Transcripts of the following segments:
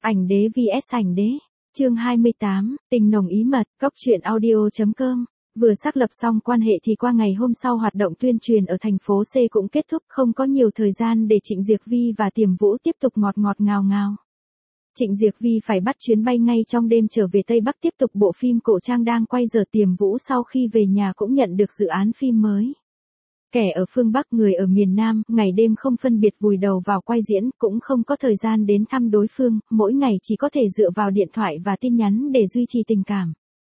Ảnh đế vs ảnh đế. Chương 28, tình nồng ý mật, góc truyện audio.com. Vừa xác lập xong quan hệ thì qua ngày hôm sau hoạt động tuyên truyền ở thành phố C cũng kết thúc, không có nhiều thời gian để Trịnh Diệc Vi và Tiềm Vũ tiếp tục ngọt ngọt ngào ngào. Trịnh Diệc Vi phải bắt chuyến bay ngay trong đêm trở về Tây Bắc tiếp tục bộ phim cổ trang đang quay giờ. Tiềm Vũ sau khi về nhà cũng nhận được dự án phim mới. Kẻ ở phương Bắc người ở miền Nam, ngày đêm không phân biệt vùi đầu vào quay diễn, cũng không có thời gian đến thăm đối phương, mỗi ngày chỉ có thể dựa vào điện thoại và tin nhắn để duy trì tình cảm.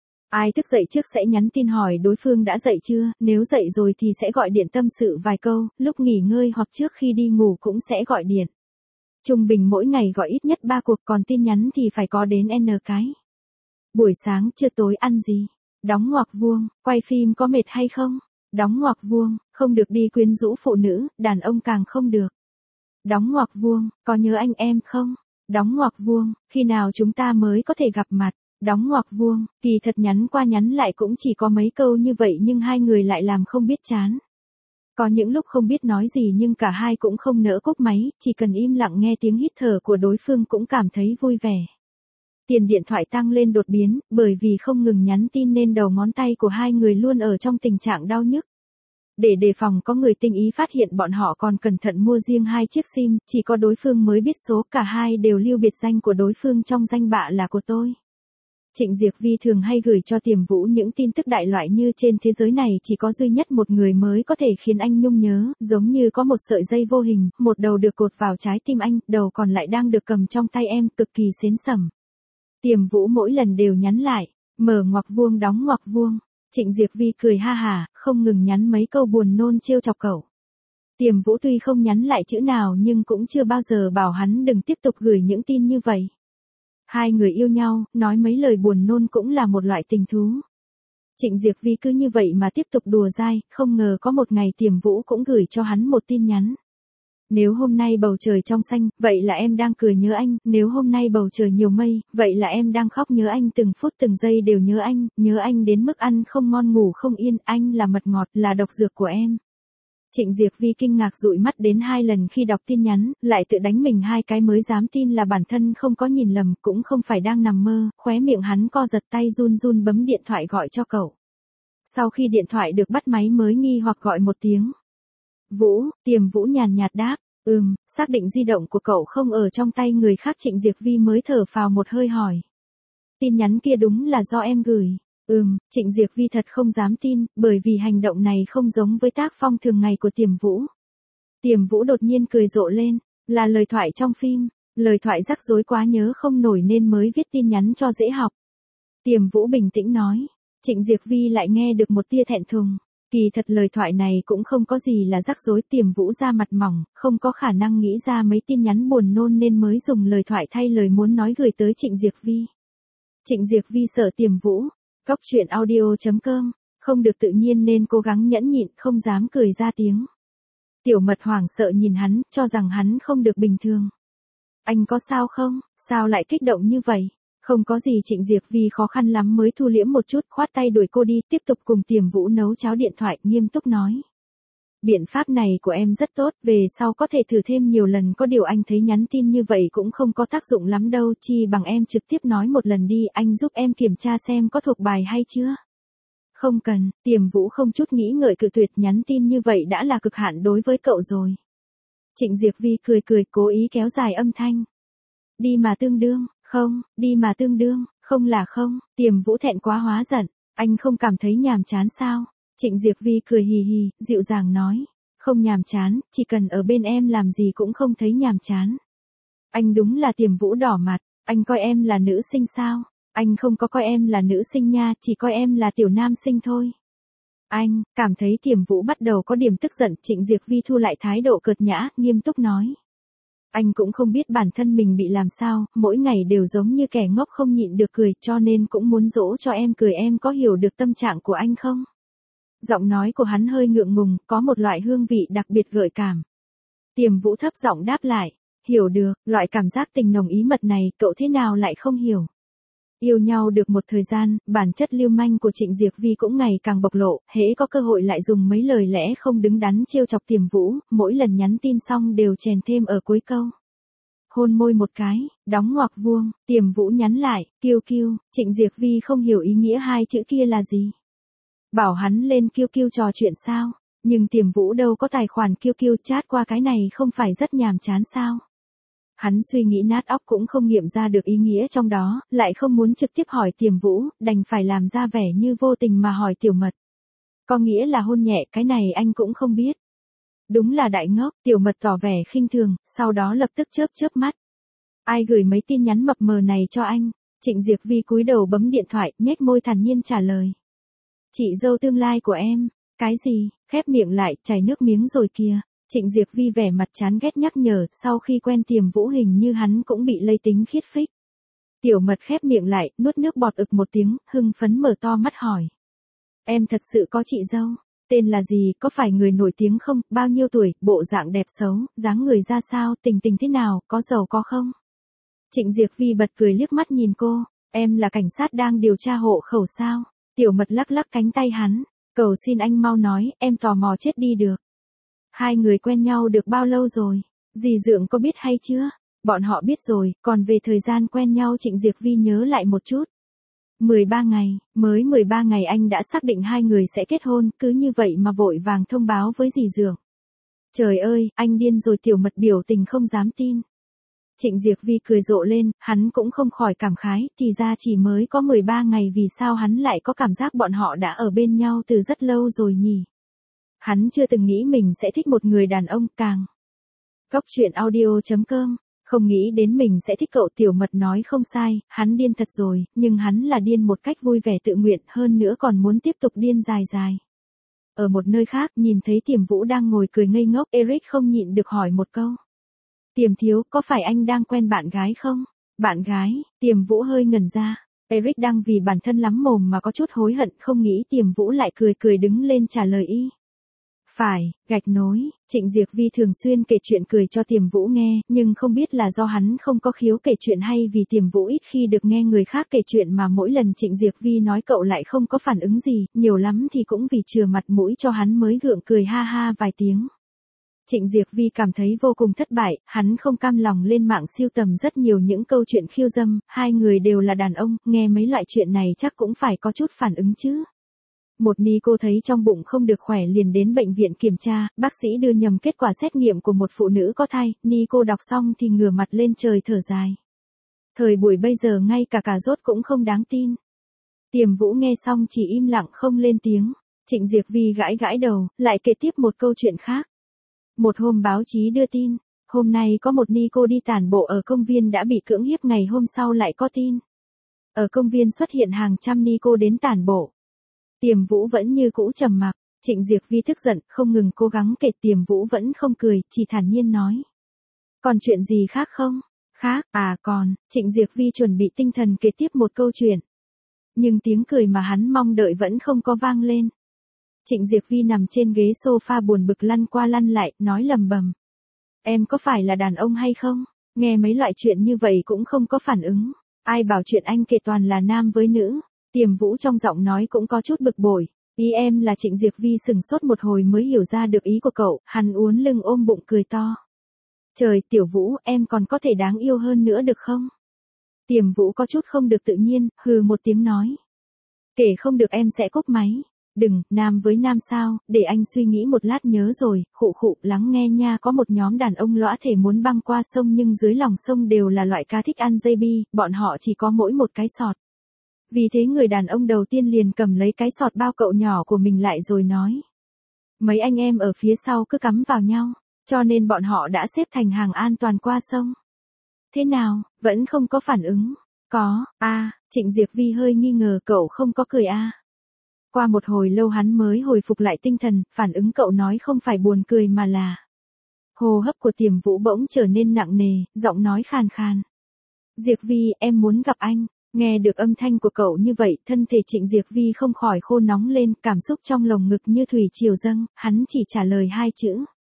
Ai thức dậy trước sẽ nhắn tin hỏi đối phương đã dậy chưa, nếu dậy rồi thì sẽ gọi điện tâm sự vài câu, lúc nghỉ ngơi hoặc trước khi đi ngủ cũng sẽ gọi điện. Trung bình mỗi ngày gọi ít nhất 3 cuộc, còn tin nhắn thì phải có đến N cái. Buổi sáng, trưa, tối ăn gì? Đóng ngoặc vuông, quay phim có mệt hay không? Đóng ngoặc vuông, không được đi quyến rũ phụ nữ, đàn ông càng không được. Đóng ngoặc vuông, có nhớ anh em không? Đóng ngoặc vuông, khi nào chúng ta mới có thể gặp mặt? Đóng ngoặc vuông, kỳ thật nhắn qua nhắn lại cũng chỉ có mấy câu như vậy nhưng hai người lại làm không biết chán. Có những lúc không biết nói gì nhưng cả hai cũng không nỡ cúp máy, chỉ cần im lặng nghe tiếng hít thở của đối phương cũng cảm thấy vui vẻ. Tiền điện thoại tăng lên đột biến, bởi vì không ngừng nhắn tin nên đầu ngón tay của hai người luôn ở trong tình trạng đau nhức. Để đề phòng có người tinh ý phát hiện, bọn họ còn cẩn thận mua riêng 2 chiếc SIM, chỉ có đối phương mới biết số, cả hai đều lưu biệt danh của đối phương trong danh bạ là của tôi. Trịnh Diệc Vi thường hay gửi cho Tiềm Vũ những tin tức đại loại như trên thế giới này chỉ có duy nhất một người mới có thể khiến anh nhung nhớ, giống như có một sợi dây vô hình, một đầu được cột vào trái tim anh, đầu còn lại đang được cầm trong tay em, cực kỳ xến sẩm. Tiềm Vũ mỗi lần đều nhắn lại, mở ngoặc vuông đóng ngoặc vuông. Trịnh Diệc Vi cười ha hả, không ngừng nhắn mấy câu buồn nôn trêu chọc cậu. Tiềm Vũ tuy không nhắn lại chữ nào nhưng cũng chưa bao giờ bảo hắn đừng tiếp tục gửi những tin như vậy. Hai người yêu nhau, nói mấy lời buồn nôn cũng là một loại tình thú. Trịnh Diệc Vi cứ như vậy mà tiếp tục đùa dai, không ngờ có một ngày Tiềm Vũ cũng gửi cho hắn một tin nhắn. Nếu hôm nay bầu trời trong xanh, vậy là em đang cười nhớ anh, nếu hôm nay bầu trời nhiều mây, vậy là em đang khóc nhớ anh, từng phút từng giây đều nhớ anh đến mức ăn không ngon ngủ không yên, anh là mật ngọt, là độc dược của em. Trịnh Diệc Vi kinh ngạc dụi mắt đến 2 lần khi đọc tin nhắn, lại tự đánh mình 2 cái mới dám tin là bản thân không có nhìn lầm, cũng không phải đang nằm mơ, khóe miệng hắn co giật, tay run run bấm điện thoại gọi cho cậu. Sau khi điện thoại được bắt máy mới nghi hoặc gọi một tiếng. Vũ, Tiềm Vũ nhàn nhạt đáp, xác định di động của cậu không ở trong tay người khác. Trịnh Diệc Vi mới thở phào một hơi hỏi. Tin nhắn kia đúng là do em gửi. Trịnh Diệc Vi thật không dám tin, bởi vì hành động này không giống với tác phong thường ngày của Tiềm Vũ. Tiềm Vũ đột nhiên cười rộ lên, là lời thoại trong phim, lời thoại rắc rối quá nhớ không nổi nên mới viết tin nhắn cho dễ học. Tiềm Vũ bình tĩnh nói. Trịnh Diệc Vi lại nghe được một tia thẹn thùng. Kỳ thật lời thoại này cũng không có gì là rắc rối. Tiềm Vũ da mặt mỏng, không có khả năng nghĩ ra mấy tin nhắn buồn nôn nên mới dùng lời thoại thay lời muốn nói gửi tới Trịnh Diệc Vi. Trịnh Diệc Vi sợ Tiềm Vũ. Góc truyện audio.com, không được tự nhiên nên cố gắng nhẫn nhịn, không dám cười ra tiếng. Tiểu Mật hoảng sợ nhìn hắn, cho rằng hắn không được bình thường. Anh có sao không, sao lại kích động như vậy? Không có gì. Trịnh Diệc Vi khó khăn lắm mới thu liễm một chút, khoát tay đuổi cô đi, tiếp tục cùng Tiềm Vũ nấu cháo điện thoại, nghiêm túc nói. Biện pháp này của em rất tốt, về sau có thể thử thêm nhiều lần, có điều anh thấy nhắn tin như vậy cũng không có tác dụng lắm đâu, chi bằng em trực tiếp nói một lần đi, anh giúp em kiểm tra xem có thuộc bài hay chưa. Không cần. Tiềm Vũ không chút nghĩ ngợi cự tuyệt, nhắn tin như vậy đã là cực hạn đối với cậu rồi. Trịnh Diệc Vi cười cười, cố ý kéo dài âm thanh. Đi mà tương đương, không, đi mà tương đương, không là không. Tiềm Vũ thẹn quá hóa giận, anh không cảm thấy nhàm chán sao? Trịnh Diệc Vi cười hì hì, dịu dàng nói. Không nhàm chán, chỉ cần ở bên em làm gì cũng không thấy nhàm chán. Anh đúng là. Tiềm Vũ đỏ mặt, anh coi em là nữ sinh sao? Anh không có coi em là nữ sinh nha, chỉ coi em là tiểu nam sinh thôi. Anh, cảm thấy Tiềm Vũ bắt đầu có điểm tức giận. Trịnh Diệc Vi thu lại thái độ cợt nhã, nghiêm túc nói. Anh cũng không biết bản thân mình bị làm sao, mỗi ngày đều giống như kẻ ngốc không nhịn được cười, cho nên cũng muốn dỗ cho em cười. Em có hiểu được tâm trạng của anh không? Giọng nói của hắn hơi ngượng ngùng, có một loại hương vị đặc biệt gợi cảm. Tiềm Vũ thấp giọng đáp lại. Hiểu được, loại cảm giác tình nồng ý mật này, cậu thế nào lại không hiểu? Yêu nhau được một thời gian, bản chất lưu manh của Trịnh Diệc Vi cũng ngày càng bộc lộ, hễ có cơ hội lại dùng mấy lời lẽ không đứng đắn trêu chọc Tiềm Vũ, mỗi lần nhắn tin xong đều chèn thêm ở cuối câu. hôn môi một cái, đóng ngoặc vuông, Tiềm Vũ nhắn lại, Kiêu Kiêu, Trịnh Diệc Vi không hiểu ý nghĩa hai chữ kia là gì. Bảo hắn lên Kiêu Kiêu trò chuyện sao, nhưng Tiềm Vũ đâu có tài khoản Kiêu Kiêu, chat qua cái này không phải rất nhàm chán sao. Hắn suy nghĩ nát óc cũng không nghiệm ra được ý nghĩa trong đó, lại không muốn trực tiếp hỏi Tiềm Vũ, đành phải làm ra vẻ như vô tình mà hỏi Tiểu Mật. Có nghĩa là hôn nhẹ, cái này anh cũng không biết. Đúng là đại ngốc, Tiểu Mật tỏ vẻ khinh thường, sau đó lập tức chớp chớp mắt. Ai gửi mấy tin nhắn mập mờ này cho anh? Trịnh Diệc Vi cúi đầu bấm điện thoại, nhếch môi thản nhiên trả lời. Chị dâu tương lai của em. Cái gì? Khép miệng lại, chảy nước miếng rồi kìa. Trịnh Diệc Vi vẻ mặt chán ghét nhắc nhở, sau khi quen Tiềm Vũ hình như hắn cũng bị lây tính khiết phích. Tiểu Mật khép miệng lại, nuốt nước bọt ực một tiếng, hưng phấn mở to mắt hỏi. Em thật sự có chị dâu? Tên là gì, có phải người nổi tiếng không, bao nhiêu tuổi, bộ dạng đẹp xấu, dáng người ra sao, tình tình thế nào, có giàu có không? Trịnh Diệc Vi bật cười liếc mắt nhìn cô, em là cảnh sát đang điều tra hộ khẩu sao? Tiểu Mật lắc lắc cánh tay hắn, cầu xin anh mau nói, em tò mò chết đi được. Hai người quen nhau được bao lâu rồi? Dì Dượng có biết hay chưa? Bọn họ biết rồi, còn về thời gian quen nhau Trịnh Diệc Vi nhớ lại một chút. 13 ngày, mới 13 ngày anh đã xác định hai người sẽ kết hôn, cứ như vậy mà vội vàng thông báo với dì Dượng. Trời ơi, anh điên rồi, Tiểu Mật biểu tình không dám tin. Trịnh Diệc Vi cười rộ lên, hắn cũng không khỏi cảm khái, thì ra chỉ mới có 13 ngày vì sao hắn lại có cảm giác bọn họ đã ở bên nhau từ rất lâu rồi nhỉ? Hắn chưa từng nghĩ mình sẽ thích một người đàn ông, càng. Góc truyện audio.com, không nghĩ đến mình sẽ thích cậu. Tiểu Mật nói không sai, hắn điên thật rồi, nhưng hắn là điên một cách vui vẻ tự nguyện, hơn nữa còn muốn tiếp tục điên dài dài. Ở một nơi khác, nhìn thấy Tiềm Vũ đang ngồi cười ngây ngốc, Eric không nhịn được hỏi một câu. Tiềm thiếu, có phải anh đang quen bạn gái không? Bạn gái? Tiềm Vũ hơi ngẩn ra. Eric đang vì bản thân lắm mồm mà có chút hối hận, không nghĩ Tiềm Vũ lại cười cười đứng lên trả lời y. Phải, gạch nối, Trịnh Diệc Vi thường xuyên kể chuyện cười cho Tiềm Vũ nghe, nhưng không biết là do hắn không có khiếu kể chuyện hay vì Tiềm Vũ ít khi được nghe người khác kể chuyện mà mỗi lần Trịnh Diệc Vi nói cậu lại không có phản ứng gì, nhiều lắm thì cũng vì chừa mặt mũi cho hắn mới gượng cười ha ha vài tiếng. Trịnh Diệc Vi cảm thấy vô cùng thất bại, hắn không cam lòng lên mạng sưu tầm rất nhiều những câu chuyện khiêu dâm, hai người đều là đàn ông, nghe mấy loại chuyện này chắc cũng phải có chút phản ứng chứ. Một ni cô thấy trong bụng không được khỏe liền đến bệnh viện kiểm tra, bác sĩ đưa nhầm kết quả xét nghiệm của một phụ nữ có thai, ni cô đọc xong thì ngửa mặt lên trời thở dài. Thời buổi bây giờ ngay cả cà rốt cũng không đáng tin. Tiềm Vũ nghe xong chỉ im lặng không lên tiếng, Trịnh Diệc Vi gãi gãi đầu, lại kể tiếp một câu chuyện khác. Một hôm báo chí đưa tin, hôm nay có một ni cô đi tản bộ ở công viên đã bị cưỡng hiếp, ngày hôm sau lại có tin. Ở công viên xuất hiện hàng trăm ni cô đến tản bộ. Tiềm Vũ vẫn như cũ trầm mặc, Trịnh Diệc Vi tức giận, không ngừng cố gắng kể, Tiềm Vũ vẫn không cười, chỉ thản nhiên nói. Còn chuyện gì khác không? Khác, còn, Trịnh Diệc Vi chuẩn bị tinh thần kể tiếp một câu chuyện. Nhưng tiếng cười mà hắn mong đợi vẫn không có vang lên. Trịnh Diệc Vi nằm trên ghế sofa buồn bực lăn qua lăn lại, nói lầm bầm. Em có phải là đàn ông hay không? Nghe mấy loại chuyện như vậy cũng không có phản ứng. Ai bảo chuyện anh kể toàn là nam với nữ? Tiềm Vũ trong giọng nói cũng có chút bực bội. Ý em là Trịnh Diệc Vi sừng sốt một hồi mới hiểu ra được ý của cậu, hắn uốn lưng ôm bụng cười to. Trời, Tiểu Vũ, em còn có thể đáng yêu hơn nữa được không? Tiềm Vũ có chút không được tự nhiên, hừ một tiếng nói. Kể không được em sẽ cúp máy. Đừng, nam với nam sao, để anh suy nghĩ một lát nhớ rồi, khụ khụ, lắng nghe nha, có một nhóm đàn ông lõa thể muốn băng qua sông nhưng dưới lòng sông đều là loại cá thích ăn dây bi, bọn họ chỉ có mỗi một cái sọt. Vì thế người đàn ông đầu tiên liền cầm lấy cái sọt bao cậu nhỏ của mình lại rồi nói. Mấy anh em ở phía sau cứ cắm vào nhau, cho nên bọn họ đã xếp thành hàng an toàn qua sông. Thế nào, vẫn không có phản ứng? Có, Trịnh Diệc Vi hơi nghi ngờ, cậu không có cười Qua một hồi lâu hắn mới hồi phục lại tinh thần, phản ứng cậu nói không phải buồn cười mà là. Hô hấp của Tiềm Vũ bỗng trở nên nặng nề, giọng nói khàn khàn. Diệc Vi, em muốn gặp anh. Nghe được âm thanh của cậu như vậy, thân thể Trịnh Diệc Vi không khỏi khô nóng lên, cảm xúc trong lồng ngực như thủy triều dâng, hắn chỉ trả lời hai chữ.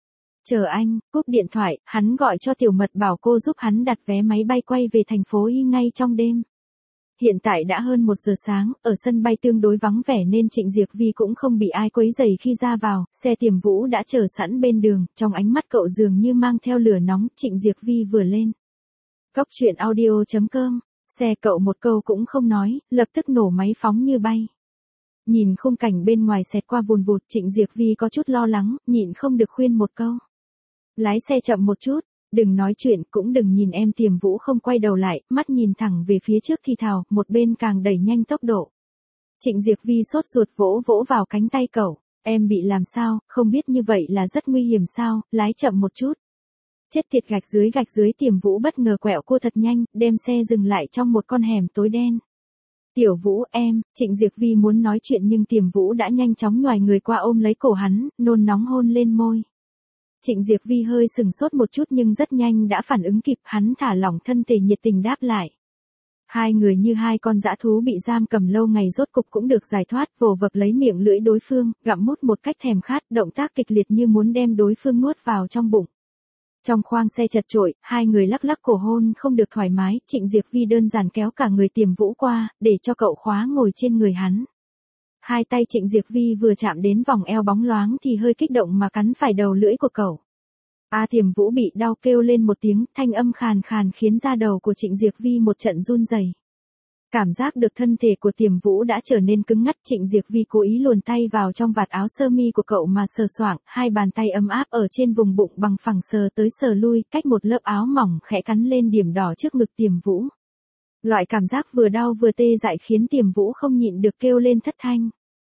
Chờ anh, cúp điện thoại, hắn gọi cho Tiểu Mật bảo cô giúp hắn đặt vé máy bay quay về thành phố Y ngay trong đêm. Hiện tại đã hơn 1 giờ sáng, ở sân bay tương đối vắng vẻ nên Trịnh Diệc Vi cũng không bị ai quấy rầy khi ra vào, xe Tiềm Vũ đã chờ sẵn bên đường, trong ánh mắt cậu dường như mang theo lửa nóng, Trịnh Diệc Vi vừa lên. Cóc truyện audio.com, xe cậu một câu cũng không nói, lập tức nổ máy phóng như bay. Nhìn khung cảnh bên ngoài xẹt qua vùn vụt, Trịnh Diệc Vi có chút lo lắng, nhịn không được khuyên một câu. Lái xe chậm một chút, đừng nói chuyện, cũng đừng nhìn em. Tiềm Vũ không quay đầu lại, mắt nhìn thẳng về phía trước thì thào, một bên càng đẩy nhanh tốc độ. Trịnh Diệc Vi sốt ruột vỗ vỗ vào cánh tay cậu, em bị làm sao, không biết như vậy là rất nguy hiểm sao, lái chậm một chút. Chết tiệt, gạch dưới. Tiềm Vũ bất ngờ quẹo cua thật nhanh, đem xe dừng lại trong một con hẻm tối đen. Tiểu Vũ em, Trịnh Diệc Vi muốn nói chuyện nhưng Tiềm Vũ đã nhanh chóng nhoài người qua ôm lấy cổ hắn, nôn nóng hôn lên môi. Trịnh Diệc Vi hơi sừng sốt một chút nhưng rất nhanh đã phản ứng kịp, hắn thả lỏng thân thể nhiệt tình đáp lại. Hai người như hai con dã thú bị giam cầm lâu ngày rốt cục cũng được giải thoát, vồ vập lấy miệng lưỡi đối phương, gặm mút một cách thèm khát, động tác kịch liệt như muốn đem đối phương nuốt vào trong bụng. Trong khoang xe chật chội, hai người lắc lắc cổ hôn không được thoải mái, Trịnh Diệc Vi đơn giản kéo cả người Tiềm Vũ qua, để cho cậu khóa ngồi trên người hắn. Hai tay Trịnh Diệc Vi vừa chạm đến vòng eo bóng loáng thì hơi kích động mà cắn phải đầu lưỡi của cậu. Tiềm Vũ bị đau kêu lên một tiếng, thanh âm khàn khàn khiến da đầu của Trịnh Diệc Vi một trận run rẩy. Cảm giác được thân thể của Tiềm Vũ đã trở nên cứng ngắc, Trịnh Diệc Vi cố ý luồn tay vào trong vạt áo sơ mi của cậu mà sờ soạng, hai bàn tay ấm áp ở trên vùng bụng bằng phẳng sờ tới sờ lui, cách một lớp áo mỏng khẽ cắn lên điểm đỏ trước ngực Tiềm Vũ. Loại cảm giác vừa đau vừa tê dại khiến Tiềm Vũ không nhịn được kêu lên thất thanh.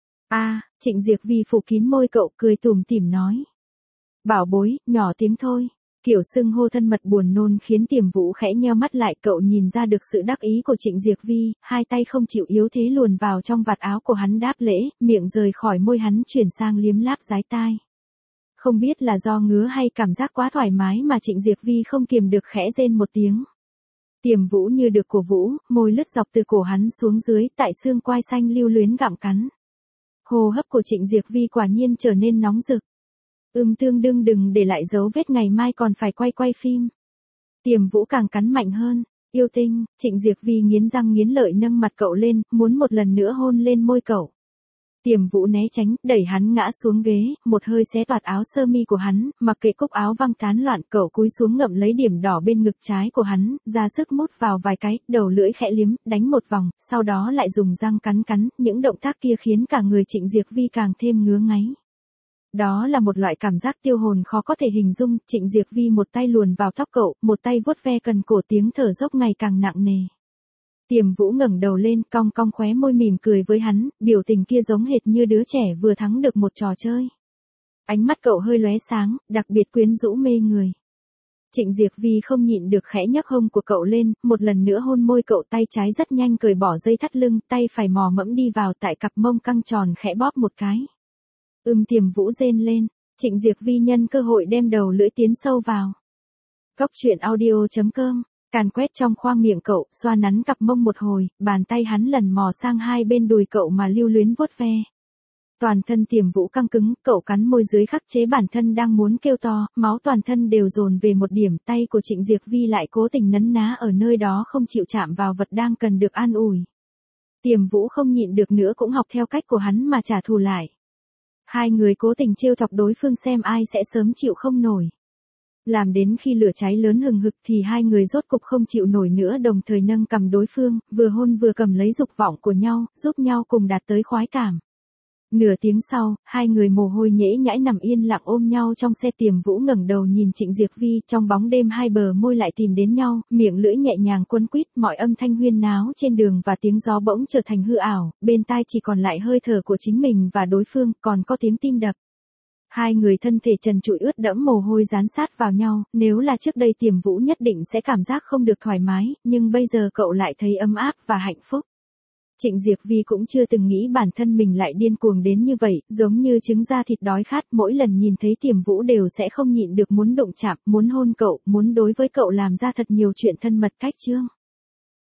Trịnh Diệc Vi phủ kín môi cậu, cười tủm tỉm nói. Bảo bối, nhỏ tiếng thôi. Kiểu xưng hô thân mật buồn nôn khiến Tiềm Vũ khẽ nheo mắt lại, cậu nhìn ra được sự đắc ý của Trịnh Diệc Vi, hai tay không chịu yếu thế luồn vào trong vạt áo của hắn đáp lễ, miệng rời khỏi môi hắn chuyển sang liếm láp dái tai. Không biết là do ngứa hay cảm giác quá thoải mái mà Trịnh Diệc Vi không kiềm được khẽ rên một tiếng. Tiềm Vũ như được cổ vũ, môi lướt dọc từ cổ hắn xuống dưới, tại xương quai xanh lưu luyến gặm cắn. Hô hấp của Trịnh Diệc Vi quả nhiên trở nên nóng rực. Tương đương, đừng để lại dấu vết, ngày mai còn phải quay phim. Tiềm Vũ càng cắn mạnh hơn. Yêu tinh, Trịnh Diệc Vi nghiến răng nghiến lợi nâng mặt cậu lên, muốn một lần nữa hôn lên môi cậu. Tiềm Vũ né tránh, đẩy hắn ngã xuống ghế, một hơi xé toạc áo sơ mi của hắn, mặc kệ cúc áo văng tán loạn, cậu cúi xuống ngậm lấy điểm đỏ bên ngực trái của hắn, ra sức mút vào vài cái, đầu lưỡi khẽ liếm, đánh một vòng, sau đó lại dùng răng cắn, những động tác kia khiến cả người Trịnh Diệc Vi càng thêm ngứa ngáy. Đó là một loại cảm giác tiêu hồn khó có thể hình dung, Trịnh Diệc Vi một tay luồn vào tóc cậu, một tay vuốt ve cần cổ, tiếng thở dốc ngày càng nặng nề. Tiềm Vũ ngẩng đầu lên, cong khóe môi mỉm cười với hắn, biểu tình kia giống hệt như đứa trẻ vừa thắng được một trò chơi. Ánh mắt cậu hơi lóe sáng, đặc biệt quyến rũ mê người. Trịnh Diệc Vi không nhịn được khẽ nhấc hông của cậu lên, một lần nữa hôn môi cậu, tay trái rất nhanh cởi bỏ dây thắt lưng, tay phải mò mẫm đi vào tại cặp mông căng tròn khẽ bóp một cái. Tiềm Vũ rên lên, Trịnh Diệc Vi nhân cơ hội đem đầu lưỡi tiến sâu vào. Cóc truyện audio.com, càn quét trong khoang miệng cậu, xoa nắn cặp mông một hồi, bàn tay hắn lần mò sang hai bên đùi cậu mà lưu luyến vuốt ve. Toàn thân Tiềm Vũ căng cứng, cậu cắn môi dưới khắc chế bản thân đang muốn kêu to, máu toàn thân đều dồn về một điểm, tay của Trịnh Diệc Vi lại cố tình nấn ná ở nơi đó không chịu chạm vào vật đang cần được an ủi. Tiềm Vũ không nhịn được nữa cũng học theo cách của hắn mà trả thù lại. Hai người cố tình trêu chọc đối phương xem ai sẽ sớm chịu không nổi. Làm đến khi lửa cháy lớn hừng hực thì hai người rốt cục không chịu nổi nữa, đồng thời nâng cằm đối phương, vừa hôn vừa cầm lấy dục vọng của nhau, giúp nhau cùng đạt tới khoái cảm. Nửa tiếng sau, hai người mồ hôi nhễ nhãi nằm yên lặng ôm nhau trong xe. Tiềm Vũ ngẩng đầu nhìn Trịnh Diệc Vi, trong bóng đêm hai bờ môi lại tìm đến nhau, miệng lưỡi nhẹ nhàng quấn quýt, mọi âm thanh huyên náo trên đường và tiếng gió bỗng trở thành hư ảo, bên tai chỉ còn lại hơi thở của chính mình và đối phương, còn có tiếng tim đập. Hai người thân thể trần trụi ướt đẫm mồ hôi dán sát vào nhau, nếu là trước đây Tiềm Vũ nhất định sẽ cảm giác không được thoải mái, nhưng bây giờ cậu lại thấy ấm áp và hạnh phúc. Trịnh Diệc Vi cũng chưa từng nghĩ bản thân mình lại điên cuồng đến như vậy, giống như trứng da thịt đói khát, mỗi lần nhìn thấy Tiềm Vũ đều sẽ không nhịn được muốn đụng chạm, muốn hôn cậu, muốn đối với cậu làm ra thật nhiều chuyện thân mật cách chương.